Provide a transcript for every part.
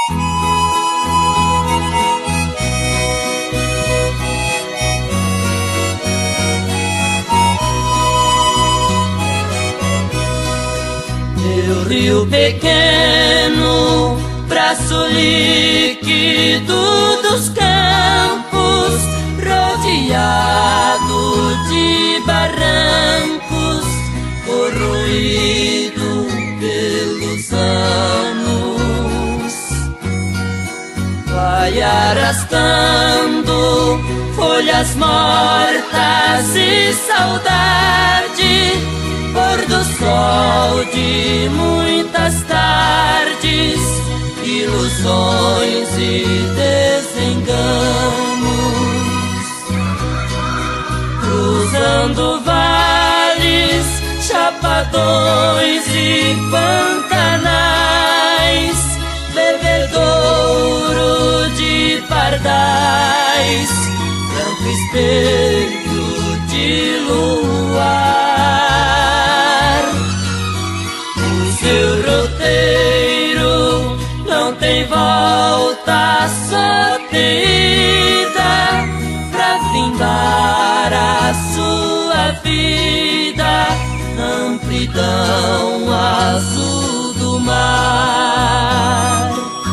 Meu rio pequeno, braço líquido dos campos, rodeado de barrancos, corroído pelos anos, vai arrastando folhas mortas e saudade, pôr do sol de muitas tardes, ilusões e desenganos, cruzando vales, chapadões e pantanais, bebedouro de pardais, branco espelho de luar. O seu roteiro não tem volta, só tem ida pra findar a sua vida na amplidão azul do mar.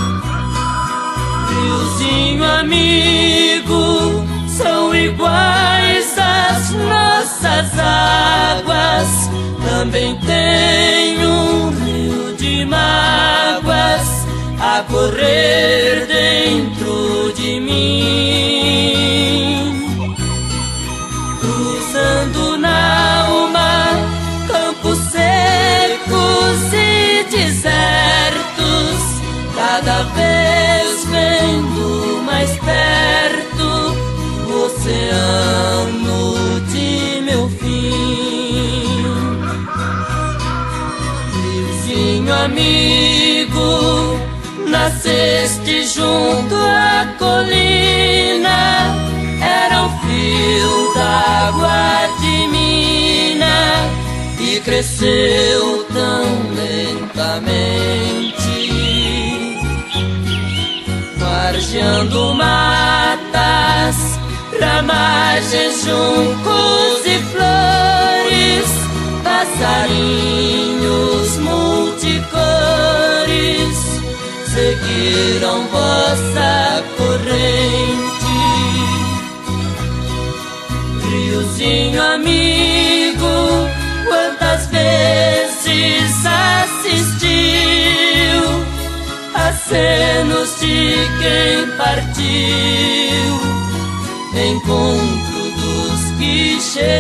Riozinho amigo, são iguais as nossas águas, também tem um rio de mágoas a correr dentro de mim, cruzando na alma campos secos e desertos, cada vez vendo mais perto o oceano de meu fim. Riozinho amigo, nasceste junto à colina, era um fio d'água de mina e cresceu tão lentamente, margeando matas, ramagens, juncos e flores, passarinhos multicores seguiram vossa corrente. Riozinho amigo, quantas vezes assistiu acenos de quem partiu, encontro dos que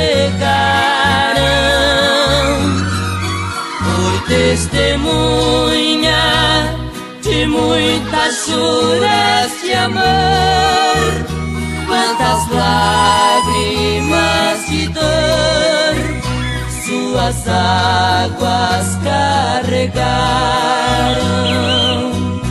chegaram, foi testemunha de muitas juras de amor, quantas lágrimas de dor suas águas carregaram.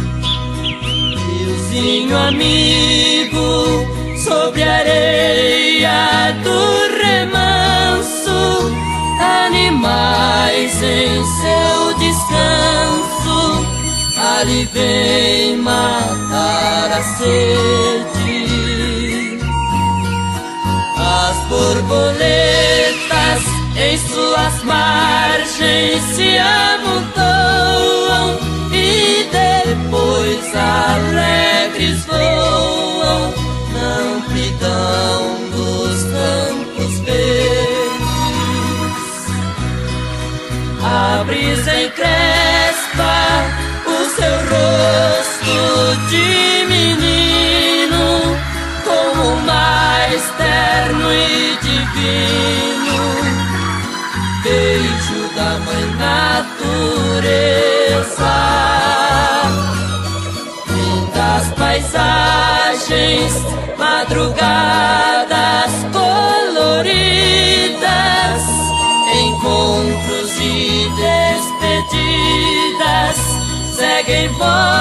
Riozinho amigo, sobre a areia do remanso, animais em seu descanso, ali vem matar a sede. As borboletas em suas margens se amontoam e depois alegres voam na amplidão dos campos verdes. A brisa encrespa o seu rosto de menino, como mais terno e divino beijo da mãe natureza. Lindas paisagens, madrugadas coloridas, encontros e despedidas seguem voz